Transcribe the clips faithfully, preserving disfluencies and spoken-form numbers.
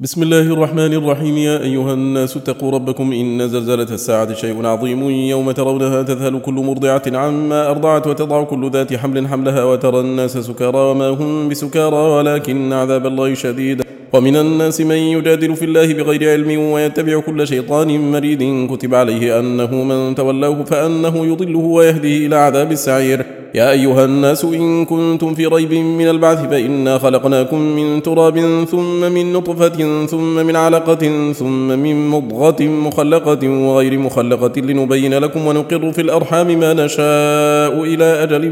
بسم الله الرحمن الرحيم. يا أيها الناس اتقوا ربكم إن زلزلة الساعة شيء عظيم يوم ترونها تذهل كل مرضعة عما أرضعت وتضع كل ذات حمل حملها وترى الناس سكارى وما هم بسكارى ولكن عذاب الله شديد. ومن الناس من يجادل في الله بغير علم ويتبع كل شيطان مريد كتب عليه أنه من تولاه فأنه يضله ويهديه إلى عذاب السعير. يا أيها الناس إن كنتم في ريب من البعث فإنا خلقناكم من تراب ثم من نطفة ثم من علقة ثم من مضغة مخلقة وغير مخلقة لنبين لكم ونقر في الأرحام ما نشاء إلى أجل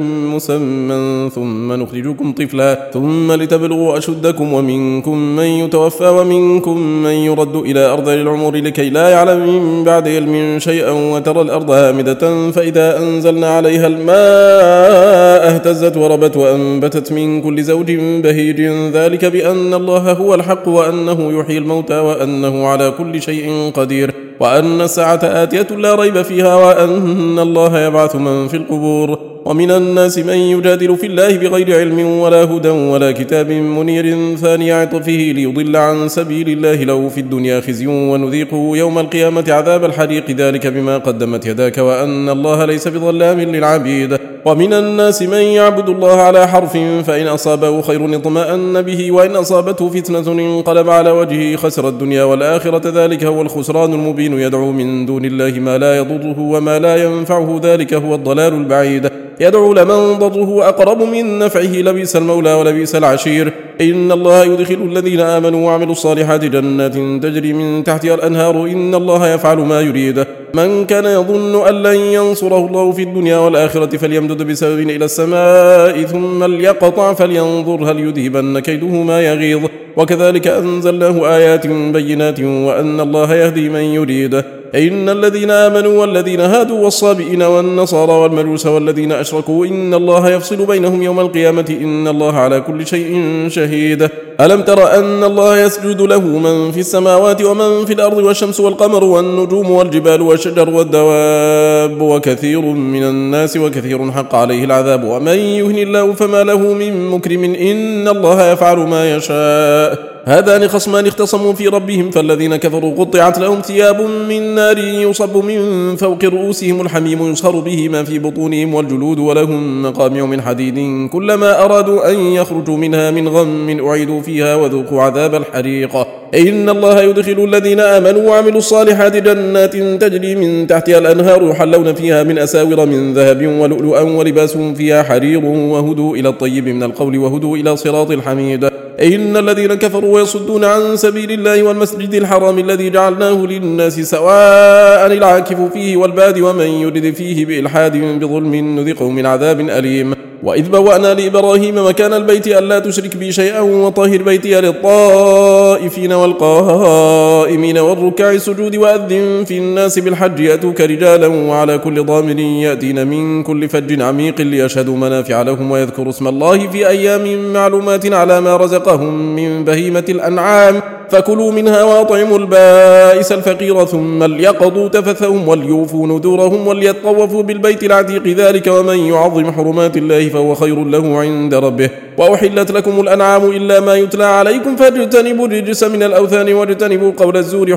مسمى ثم نخرجكم طفلا ثم لتبلغوا أشدكم ومنكم من يتوفى ومنكم من يرد إلى أرض العمر لكي لا يعلم من بعد علم شيئا وترى الأرض هامدة فإذا أنزلنا عليها الماء اهتزت وربت وأنبتت من كل زوج بهيج ذلك بأن الله هو الحق وأنه يحيي الموتى وأنه على كل شيء قدير وأن الساعة آتية لا ريب فيها وأن الله يبعث من في القبور. ومن الناس من يجادل في الله بغير علم ولا هدى ولا كتاب منير ثاني عطفه ليضل عن سبيل الله له في الدنيا خزي ونذيقه يوم القيامة عذاب الحريق ذلك بما قدمت يداك وأن الله ليس بظلام للعبيد. ومن الناس من يعبد الله على حرف فإن أصابه خير اطمأن به وإن أصابته فتنة انقلب على وجهه خسر الدنيا والآخرة ذلك هو الخسران المبين. يدعو من دون الله ما لا يضره وما لا ينفعه ذلك هو الضلال البعيد. يدعو لمن ضره أقرب من نفعه لبئس المولى ولبئس العشير. إن الله يدخل الذين آمنوا وعملوا الصالحات جنات تجري من تحتها الأنهار إن الله يفعل ما يريد. من كان يظن أن لن ينصره الله في الدنيا والآخرة فليمدد بسبب إلى السماء ثم ليقطع فلينظر هل يذهبن كيده ما يغيظ. وكذلك أنزلناه آيات بينات وأن الله يهدي من يريد. إن الذين آمنوا والذين هادوا والصابئين والنصارى والمجوس والذين أشركوا إن الله يفصل بينهم يوم القيامة إن الله على كل شيء شهيد. ألم تر أن الله يسجد له من في السماوات ومن في الأرض والشمس والقمر والنجوم والجبال والشجر والدواب وكثير من الناس وكثير حق عليه العذاب ومن يهن الله فما له من مكرم إن الله يفعل ما يشاء. هذان خصمان اختصموا في ربهم فالذين كفروا قطعت لهم ثياب من نار يصب من فوق رؤوسهم الحميم يصهر به ما في بطونهم والجلود ولهم مقامع من حديد كلما أرادوا أن يخرجوا منها من غم أعيدوا فيها وذوقوا عذاب الحريق. إن الله يدخل الذين آمنوا وعملوا الصالحات جنات تجري من تحتها الأنهار يحلون فيها من أساور من ذهب ولؤلؤا ولباسهم فيها حرير وهدوا إلى الطيب من القول وهدوا إلى صراط الحميد. إن الذين كفروا ويصدون عن سبيل الله والمسجد الحرام الذي جعلناه للناس سواء العاكف فيه والباد ومن يرد فيه بإلحاد بظلم نذقه من عذاب أليم. وإذ بوأنا لإبراهيم مكان البيت ألا تشرك بي شيئا وطهر بيتي للطائفين والقائمين والركع السجود وأذن في الناس بالحج يأتوك رجالا وعلى كل ضامر يأتين من كل فج عميق ليشهدوا منافع لهم ويذكروا اسم الله في أيام معلومات على ما رزقهم من بهيمة الأنعام فكلوا منها وأطعموا البائس الفقير ثم ليقضوا تفثهم وليوفوا نذورهم وليطوفوا بالبيت العتيق ذلك ومن يعظم حرمات الله فهو خير له عند ربه. وأحلت لكم الأنعام إلا ما يتلى عليكم فاجتنبوا الرجس من الأوثان واجتنبوا قول الزور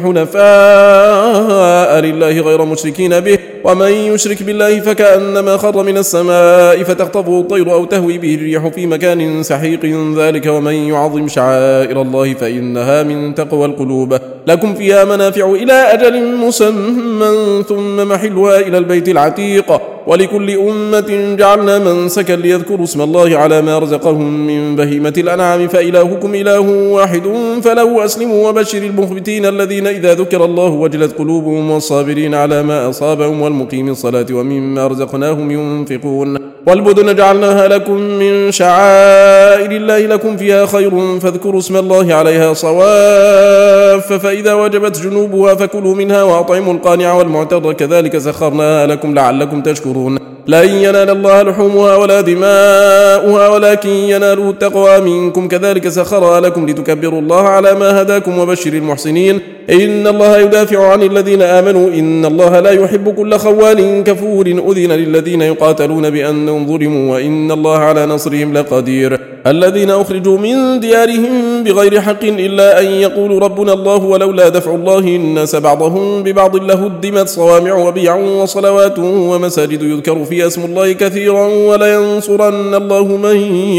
حنفاء لله غير مشركين به ومن يشرك بالله فكأنما خر من السماء فتخطفه الطير أو تهوي به الريح في مكان سحيق ذلك ومن يعظم شعائر الله فإنها من تقوى القلوب. لكم فيها منافع إلى أجل مسمى ثم محلها إلى البيت العتيق ولكل أمة جعلنا منسكا ليذكروا اسم الله على ما رزقهم من بهيمة الأنعام فإلهكم إله واحد فله أسلموا وبشر المخبتين الذين إذا ذكر الله وجلت قلوبهم والصابرين على ما أصابهم والمقيم الصلاة ومما رزقناهم ينفقون. والبدن جعلناها لكم من شعائر الله لكم فيها خير فاذكروا اسم الله عليها صواف فإذا وجبت جنوبها فكلوا منها وأطعموا القانع والمعتر كذلك سخرناها لكم لعلكم تشكرون. لن ينال الله لحومها ولا دماؤها ولكن يناله التقوى منكم كذلك سخرها لكم لتكبروا الله على ما هداكم وبشر المحسنين. إن الله يدافع عن الذين آمنوا إن الله لا يحب كل خوان كفور أذن للذين يقاتلون بأنهم ظلموا وإن الله على نصرهم لقدير الذين أخرجوا من ديارهم بغير حق إلا أن يقولوا ربنا الله ولولا دفع الله الناس بعضهم ببعض لهدمت صوامع وبيع وصلوات ومساجد يذكر فيها اسم الله كثيرا ولينصرن الله من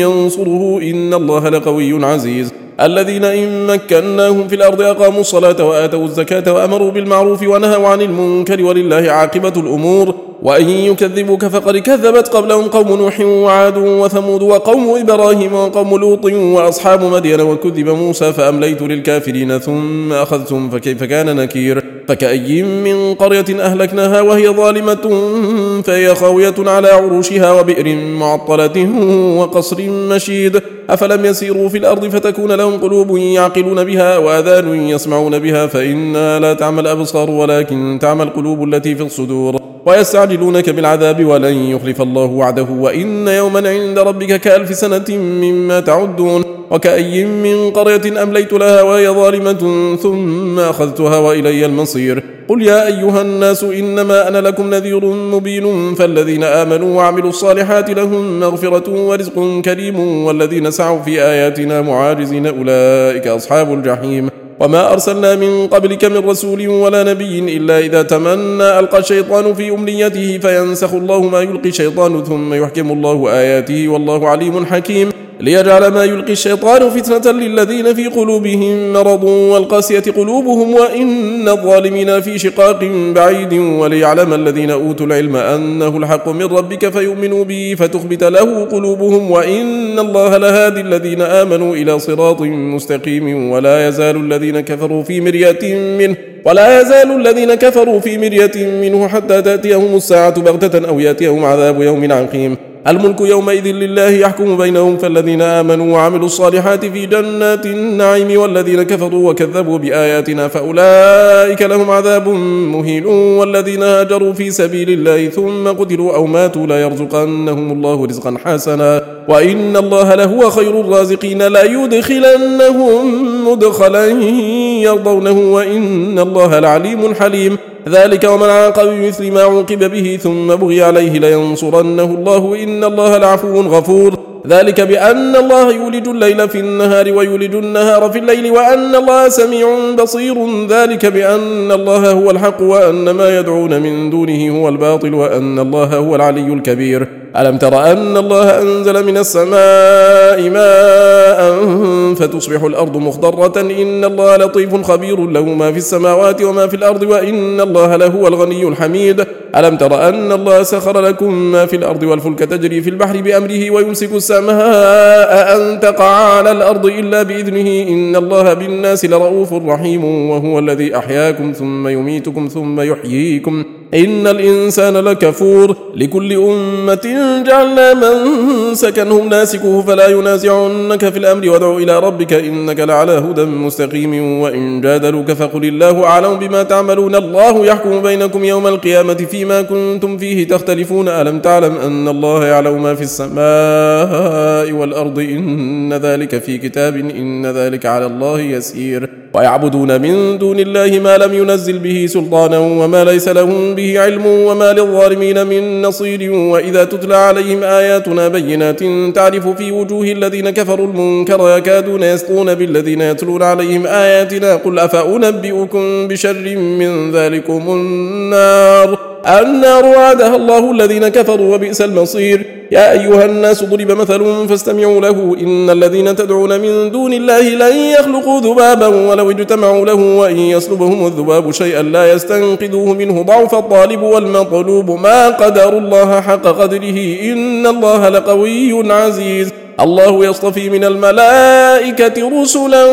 ينصره إن الله لقوي عزيز الذين إن مكناهم في الأرض أقاموا الصلاة وآتوا الزكاة وأمروا بالمعروف ونهوا عن المنكر ولله عاقبة الأمور وإن يكذبوك فقد كذبت قبلهم قوم نوح وعاد وثمود وقوم إبراهيم وقوم لوط وأصحاب مدين وكذب موسى فأمليت للكافرين ثم أخذتم فكيف كان نكير فكأي من قرية أهلكناها وهي ظالمة فهي خاوية على عروشها وبئر معطلة وقصر مشيد أفلم يسيروا في الأرض فتكون لهم قلوب يعقلون بها وآذان يسمعون بها فإنها لا تعمى الأبصار ولكن تعمى القلوب التي في الصدور ويستعجلونك بالعذاب ولن يخلف الله وعده وإن يوما عند ربك كألف سنة مما تعدون وكأي من قرية أمليت لها وهي ظالمة ثم أخذتها وإلي المصير قل يا أيها الناس إنما أنا لكم نذير مبين فالذين آمنوا وعملوا الصالحات لهم مغفرة ورزق كريم والذين سعوا في آياتنا معاجزين أولئك أصحاب الجحيم وما أرسلنا من قبلك من رسول ولا نبي إلا إذا تمنى ألقى الشيطان في أمنيته فينسخ الله ما يلقي الشيطان ثم يحكم الله آياته والله عليم حكيم ليجعل ما يلقي الشيطان فتنة للذين في قلوبهم مرض والقاسية قلوبهم وإن الظالمين في شقاق بعيد وليعلم الذين أوتوا العلم أنه الحق من ربك فيؤمنوا به فتخبت له قلوبهم وإن الله لهادي الذين آمنوا إلى صراط مستقيم ولا يزال الذين كفروا في مرية منه ولا يزال الذين كفروا في مرية منه حتى تأتيهم الساعة بغتة أو يأتيهم عذاب يوم عقيم الملك يومئذ لله يحكم بينهم فالذين آمنوا وعملوا الصالحات في جنات النعيم والذين كفروا وكذبوا بآياتنا فأولئك لهم عذاب مهين والذين هاجروا في سبيل الله ثم قتلوا أو ماتوا لا يرزقنهم الله رزقا حسنا وإن الله لهو خير الرازقين لا يدخلنهم مدخلا يرضونه وإن الله لعليم حليم ذلك ومن عاقب بمثل ما عوقب به ثم بغي عليه لينصرنه الله إن الله لعفو غفور ذلك بأن الله يولج الليل في النهار ويولج النهار في الليل وأن الله سميع بصير ذلك بأن الله هو الحق وأن ما يدعون من دونه هو الباطل وأن الله هو العلي الكبير ألم تر أن الله أنزل من السماء ماء فتصبح الأرض مخضرة إن الله لطيف خبير له ما في السماوات وما في الأرض وإن الله لهو الغني الحميد ألم تر أن الله سخر لكم ما في الأرض والفلك تجري في البحر بأمره ويمسك السماء أن تقع على الأرض إلا بإذنه إن الله بالناس لرؤوف رحيم وهو الذي أحياكم ثم يميتكم ثم يحييكم إن الإنسان لكفور لكل أمة جعلنا من سكنهم ناسكه فلا ينازعنك في الأمر وادع إلى ربك إنك لعلى هدى مستقيم وإن جادلوك فقل الله أعلم بما تعملون الله يحكم بينكم يوم القيامة فيما كنتم فيه تختلفون ألم تعلم أن الله يعلم ما في السماء والأرض إن ذلك في كتاب إن ذلك على الله يسير ويعبدون من دون الله ما لم ينزل به سلطانا وما ليس لهم به علم وما للظالمين من نصير وإذا تتلى عليهم آياتنا بينات تعرف في وجوه الذين كفروا المنكر يكادون يسطون بالذين يتلون عليهم آياتنا قل أفأنبئكم بشر من ذلكم النار النار وعدها الله الذين كفروا وبئس المصير يا أيها الناس ضرب مثل فاستمعوا له إن الذين تدعون من دون الله لن يخلقوا ذبابا ولو اجتمعوا له وإن يسلبهم الذباب شيئا لا يستنقذوه منه ضعف الطالب والمطلوب ما قدر الله حق قدره إن الله لقوي عزيز الله يصطفي من الملائكة رسلا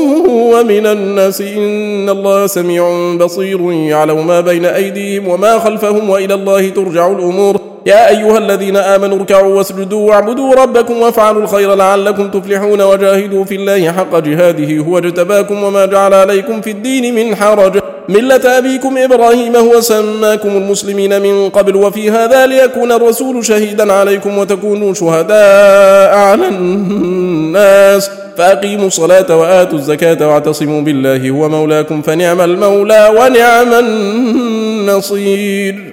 ومن الناس إن الله سميع بصير يعلم ما بين أيديهم وما خلفهم وإلى الله ترجع الأمور يا أيها الذين آمنوا اركعوا واسجدوا واعبدوا ربكم وافعلوا الخير لعلكم تفلحون وجاهدوا في الله حق جهاده هو اجتباكم وما جعل عليكم في الدين من حرج ملة أبيكم إبراهيم هو سماكم المسلمين من قبل وفي هذا ليكون الرسول شهيدا عليكم وتكونوا شهداء على الناس فأقيموا الصلاة وآتوا الزكاة واعتصموا بالله هو مولاكم فنعم المولى ونعم النصير.